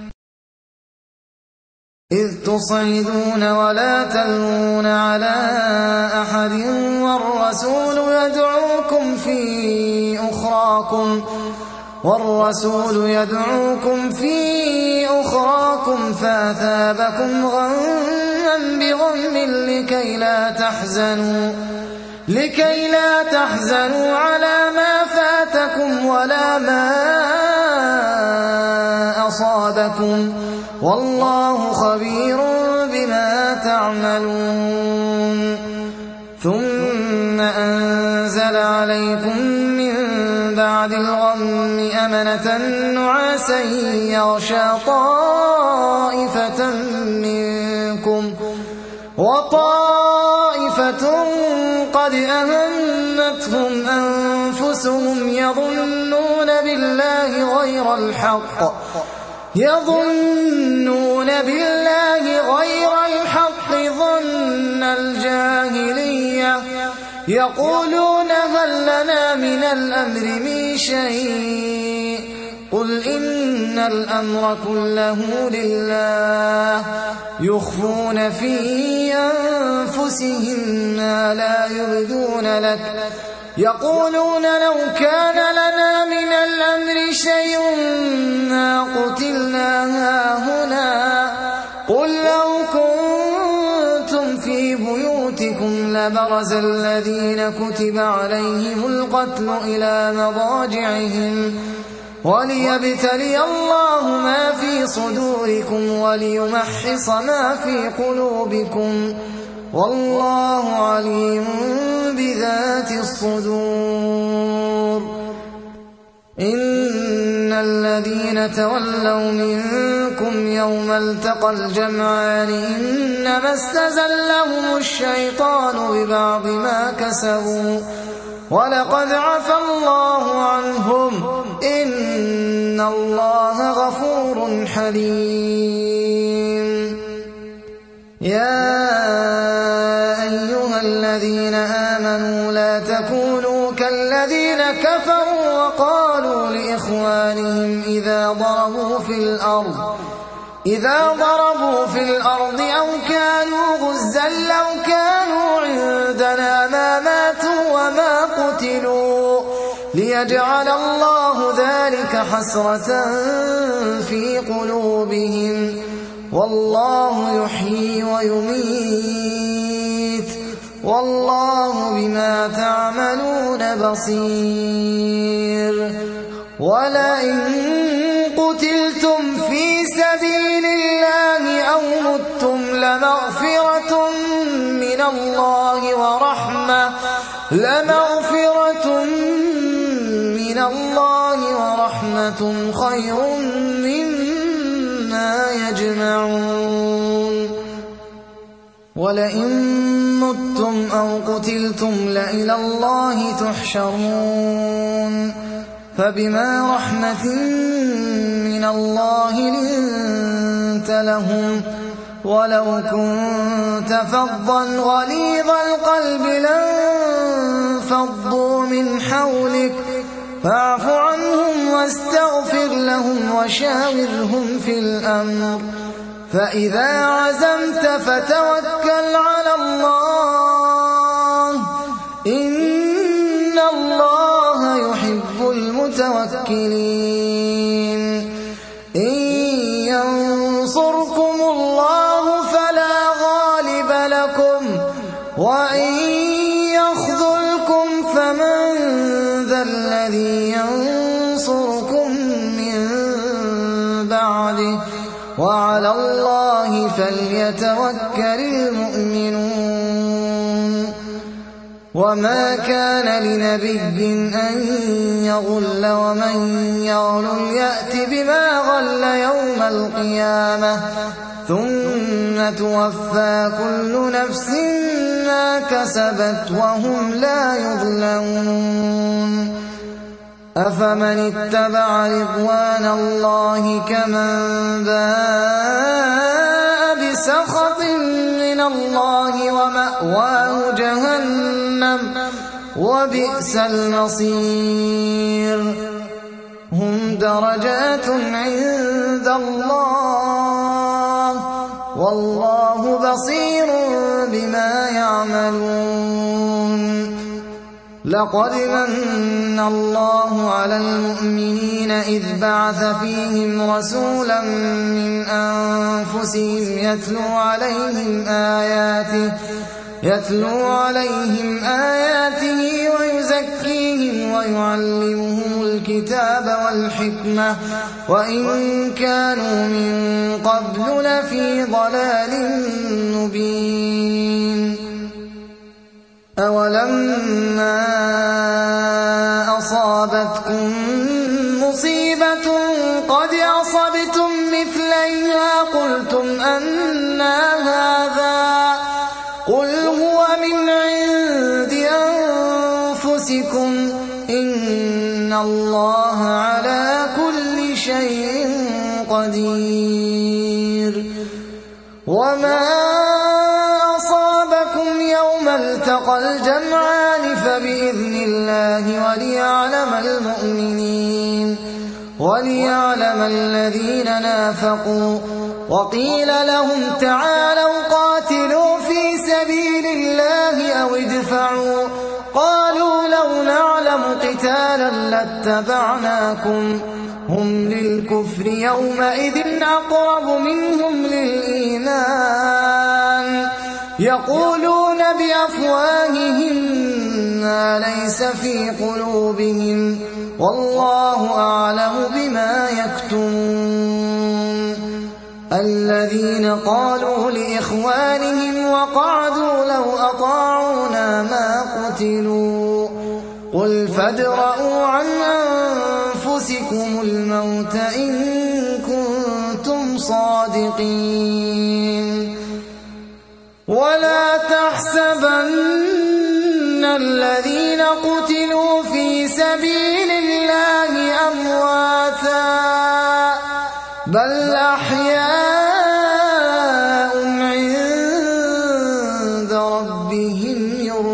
إذ تصعدون ولا تلوون على أحد والرسول يدعوكم في أخراكم والرسول يدعوكم في أخراكم فأثابكم غما بغم لكي لا تحزنوا لكي لا تحزنوا على ما فاتكم ولا ما أصابكم والله خبير بما تعملون ثم أنزل عليكم من بعد الغم أمنة نعاسا يغشى طائفة منكم وطائفة قد أهمتهم أنفسهم يظنون بالله غير الحق يظنون بالله غير الحق ظن الجاهلية يقولون هل لنا من الأمر من شيء قل إن الأمر كله لله يخفون في أنفسهم ما لا يبدون لك يقولون لو كان لنا من الأمر شيء ما قتلنا هاهنا قل لو كنتم في بيوتكم لبرز الذين كتب عليهم القتل إلى مضاجعهم وليبتلي الله ما في صدوركم وليمحص ما في قلوبكم والله عليم بذات الصدور إن الذين تولوا منكم يوم التقى الجمعان إنما استزلهم الشيطان ببعض ما كسبوا ولقد عفى الله عنهم إن الله غفور حليم. يا أيها الذين آمنوا لا تكونوا كالذين كفروا وقالوا لإخوانهم إذا ضربوا في الأرض إذا ضربوا في الأرض أو كانوا غزا لو كانوا عندنا ما ماتوا وما قتلوا ليجعل الله ذلك حسرة في قلوبهم والله يحيي ويميت والله بما تعملون بصير. ولئن قتلتم في سبيل الله أو متم لمغفرة من الله ورحمة لمغفرة من الله ورحمة خير مما يجمعون. ولئن متم أو قتلتم لإلى الله تحشرون. فبما رحمة من الله لنت لهم ولو كنت فظا غليظ القلب لانفضوا من حولك فاعف عنهم واستغفر لهم وشاورهم في الأمر فإذا عزمت فتوكل على الله إن الله يحب المتوكلين. إن ينصركم الله فلا غالب لكم وإن يخذلكم فمن ذا الذي ينصركم من بعده وعلى الله فليتوكل المؤمنون. وما كان لنبي أن يغل ومن يغل يأت بما غل يوم القيامة ثم توفى كل نفس ما كسبت وهم لا يظلمون. أفمن اتبع رضوان الله كمن باء بسخط من الله ومأواه جهنم وبئس المصير. هم درجات عند الله والله بصير بما يعملون. لقد من الله على المؤمنين إذ بعث فيهم رسولا من أنفسهم يتلو عليهم آياته يتلو عليهم آياته ويزكيهم ويعلمهم الكتاب والحكمة وإن كانوا من قبل لفي ضلال مبين. أولما أصابتكم مصيبة قد أصبتم مثليها قلتم أنى هذا قل هو من عند أنفسكم إن الله على كل شيء قدير. وما أصابكم يوم التقى الجمعان فبإذن الله وليعلم المؤمنين وليعلم الذين نافقوا. وقيل لهم تعالوا قاتلوا في سبيل الله أو ادفعوا قالوا لو نعلم قتالا لاتبعناكم هم للكفر يومئذ أقرب منهم للإيمان يقولون بأفواههم ما ليس في قلوبهم والله أعلم بما يكتمون. الذين قالوا لإخوانهم وقعدوا لو أطاعونا ما قتلوا قل فادرءوا عن أنفسهم أنفسكم الموت إن كنتم صادقين ولا تحسبن الذين قتلوا في سبيل الله أمواتا بل أحياء عند ربهم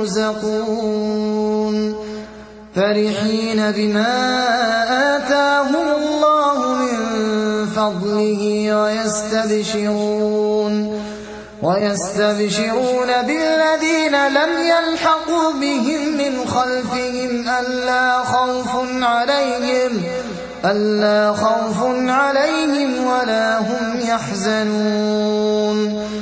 يرزقون فرحين بما آتاهم الله من فضله ويستبشرون ويستبشرون بالذين لم يلحقوا بهم من خلفهم ألا خوف عليهم ألا خوف عليهم ولا هم يحزنون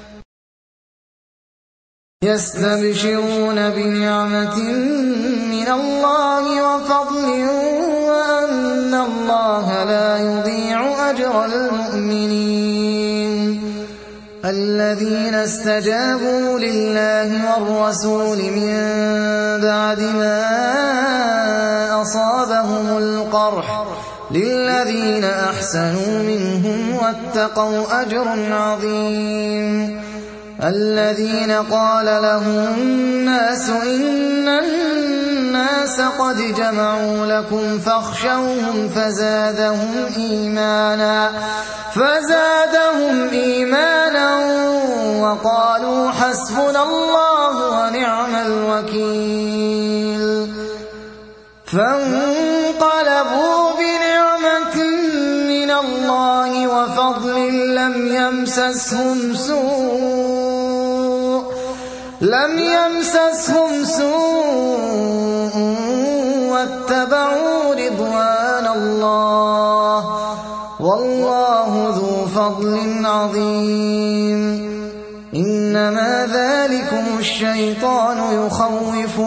يستبشرون بنعمة من الله وفضل وأن الله لا يضيع أجر المؤمنين الذين استجابوا لله والرسول من بعد ما أصابهم القرح للذين أحسنوا منهم واتقوا أجر عظيم الذين قال لهم الناس إن الناس قد جمعوا لكم فاخشوهم فزادهم إيمانا فزادهم إيمانا وقالوا حسبنا الله ونعم الوكيل فانقلبوا بنعمة من الله وفضل لم يمسسهم سوء لم يمسسهم سوء واتبعوا رضوان الله والله ذو فضل عظيم إنما ذلكم الشيطان يخوف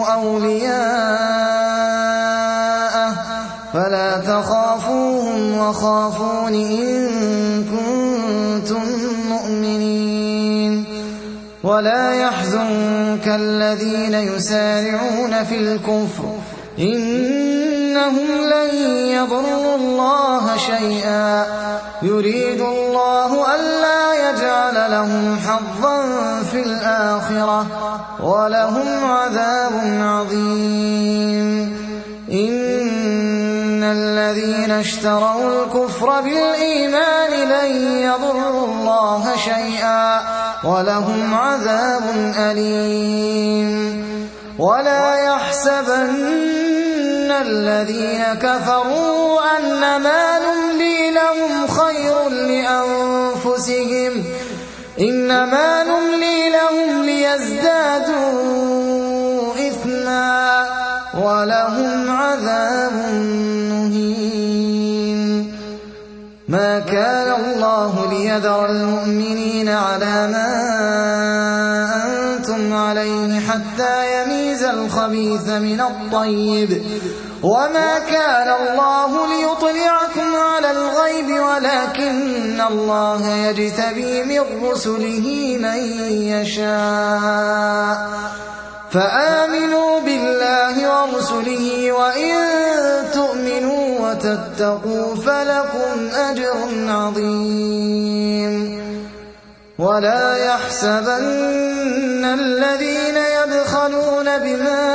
أولياءه فلا تخافوهم وخافون إن كنتم مؤمنين ولا يحزنك الذين يسارعون في الكفر إنهم لن يضروا الله شيئا يريد الله ألا يجعل لهم حظا في الآخرة ولهم عذاب عظيم إن الذين اشتروا الكفر بالإيمان لن يضروا الله شيئا ولهم عذاب أليم ولا يحسبن الذين كفروا أنما نملي لهم خير لأنفسهم إنما نملي لهم ليزدادوا إثما ولهم عذاب مهين ما كان الله ليذر المؤمنين على ما أنتم عليه حتى يميز الخبيث من الطيب وما كان الله ليطلعكم على الغيب ولكن الله يجتبي من رسله من يشاء فآمنوا بالله ورسله وإن تؤمنوا وتتقوا فلكم أجر عظيم ولا يحسبن الذين يبخلون بما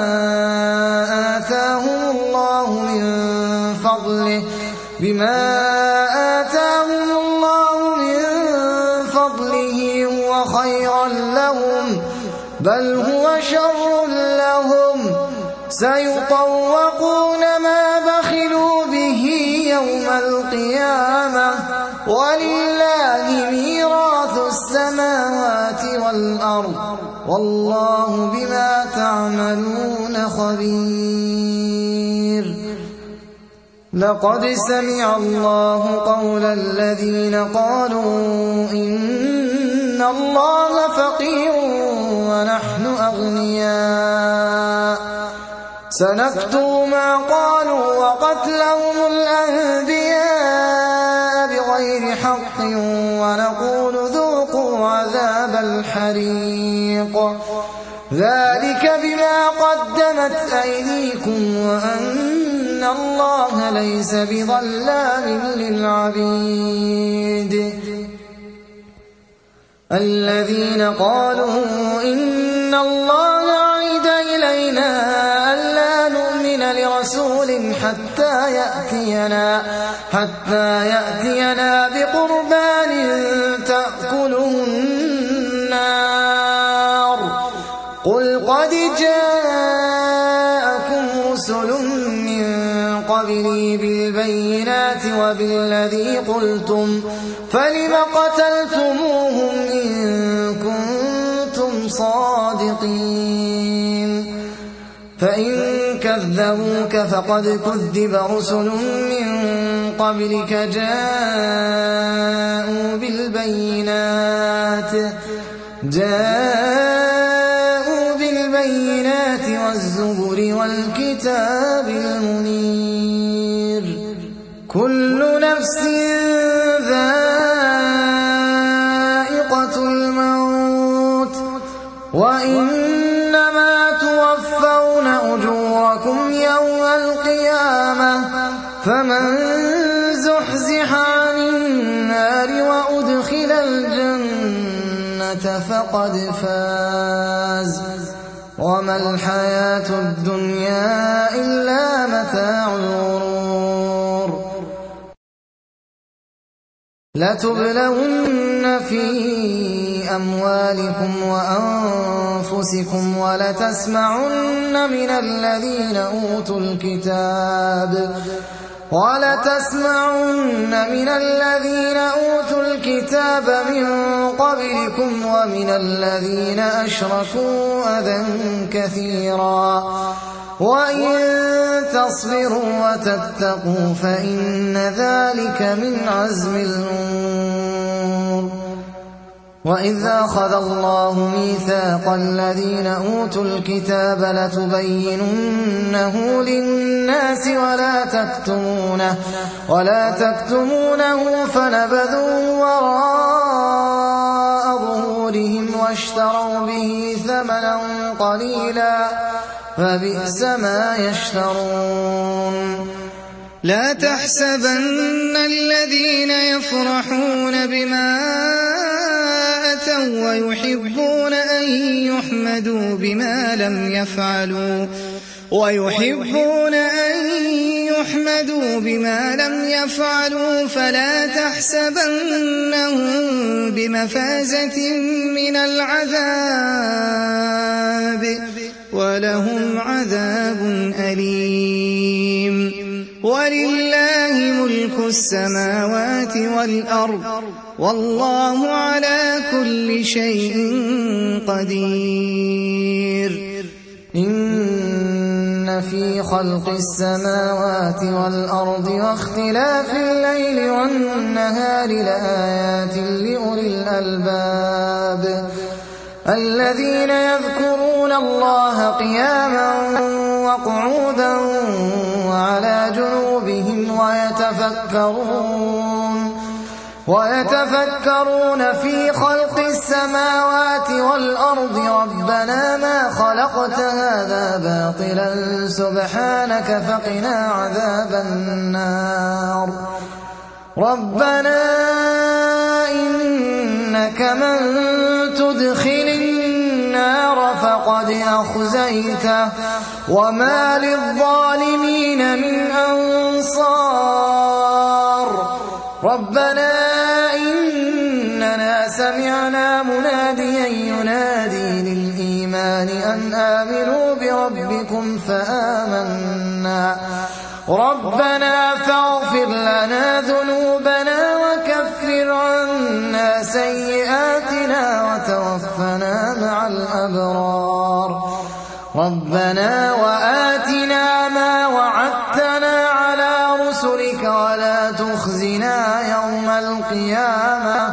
آتاهم الله من فضله بما آتاهم الله من فضله هو خيرا لهم بل هو شر لهم سيطوقون ما بخلوا به يوم القيامة ولله ميراث السماوات والأرض والله بما تعملون خبير لقد سمع الله قول الذين قالوا إن الله فقير ونحن أغنياء سنكتب ما قالوا وقتلهم الأنبياء بغير حق ونقول ذوقوا عذاب الحريق ذلك بما قدمت أيديكم وأن إن الله ليس بظلام للعبيد الذين قالوا إن الله عهد إلينا ألا نؤمن لرسول حتى يأتينا حتى يأتينا بقربان تأكله النار قل قد جاءكم رسل من قبلي بالبينات وبالذي قلتم فلم قتلتموهم إن كنتم صادقين فإن كذبوك فقد كذب رسل من قبلك جاءوا بالبينات جاءوا بالبينات والزبر والكتاب المنير كل نفس ذائقة الموت وإنما توفون أجوركم يوم القيامة فمن زحزح عن النار وأدخل الجنة فقد فاز وما الحياة الدنيا إلا متاع الغرور لتبلون في أموالكم وأنفسكم ولتسمعن من الذين أوتوا الكتاب ولتسمعن من الذين أوتوا الكتاب من قبلكم ومن الذين أشركوا أذى كثيرا وإن تصبروا وتتقوا فإن ذلك من عزم الأمور وإذ أخذ الله ميثاق الذين أوتوا الكتاب لتبيننه للناس ولا تكتمونه ولا تكتمونه فنبذوه وراء ظهورهم واشتروا به ثمنا قليلا فبئس ما يشترون لا تحسبن الذين يفرحون بما أتوا ويحبون أن يحمدوا بما لم يفعلوا ويحبون أن يحمدوا بما لم يفعلوا فلا تحسبنهم بمفازة من العذاب ولهم عذاب أليم ولله ملك السماوات والأرض والله على كل شيء قدير إن في خلق السماوات والأرض واختلاف الليل والنهار لآيات لأولي الألباب الذين يذكرون الله قياما وقعودا وعلى جنوبهم ويتفكرون ويتفكرون في خلق السماوات والأرض ربنا ما خلقت هذا باطلا سبحانك فقنا عذاب النار ربنا إنك من تدخل النار فقد أخزيته وما للظالمين من أنصار ربنا إننا سمعنا مناديا ينادي للإيمان أن آمنوا بربكم فآمنا ربنا فاغفر لنا ذنوبنا وكفر عنا سيئاتنا وتوفنا مع الأبرار ربنا وآتنا ما وعدتنا على رسلك ولا تخزنا يوم القيامة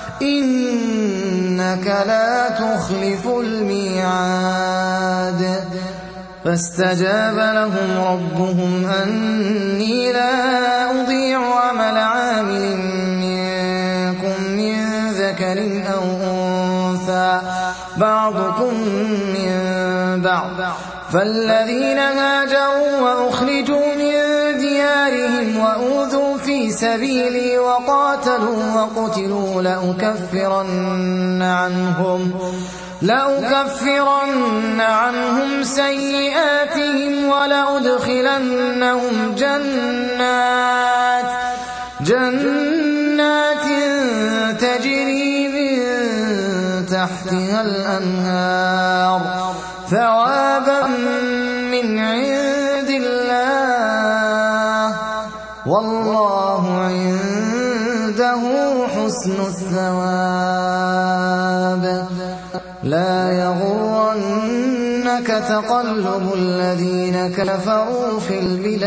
إنك لا تخلف الميعاد فاستجاب لهم ربهم أني لا أضيع عمل عامل منكم من ذكر أو أنثى بعضكم من بعض فالذين هاجروا وأخرجوا من ديارهم وأوذوا في سبيلي وقاتلوا وقتلوا لأكفرن عنهم لأكفرن عنهم سيئاتهم ولأدخلنهم جنات جنات تجري من تحتها الأنهار ثوابا من عند الله والله عنده حسن الثواب. لا يغرنك تقلب الذين كفروا في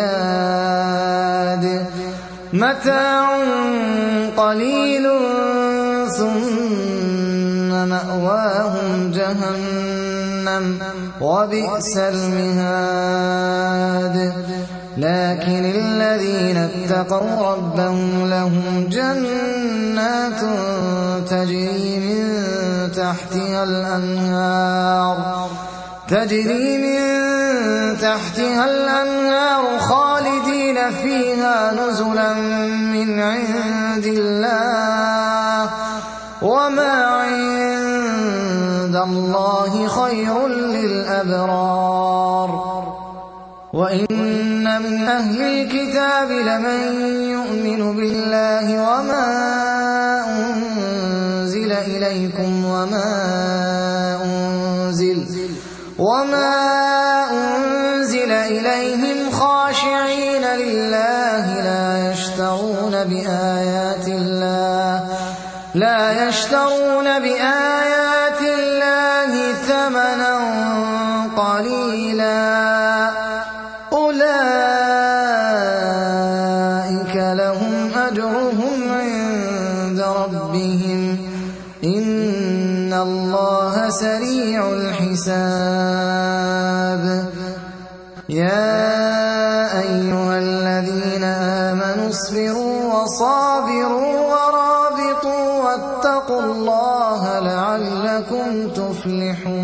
البلاد متاع قليل ثم مأواهم جهنم وبئس المهاد. لكن الذين اتقوا ربهم لهم جنات تجري من تحتها الأنهار تجري من تحتها الأنهار خالدين فيها نزلا من عند الله وما عند الله خير للأبرار. وإن من أهل الكتاب لمن يؤمن بالله وما أنزل إليكم وما أنزل وما أنزل إليهم خاشعين لله لا يشترون بآيات الله لا يشترون بآيات الله ثمنا قليلا أولئك لهم أجرهم عند ربهم إن الله سريع الحساب. يا أيها الذين آمنوا اصبروا وصابروا ورابطوا واتقوا الله لعلكم تفلحون.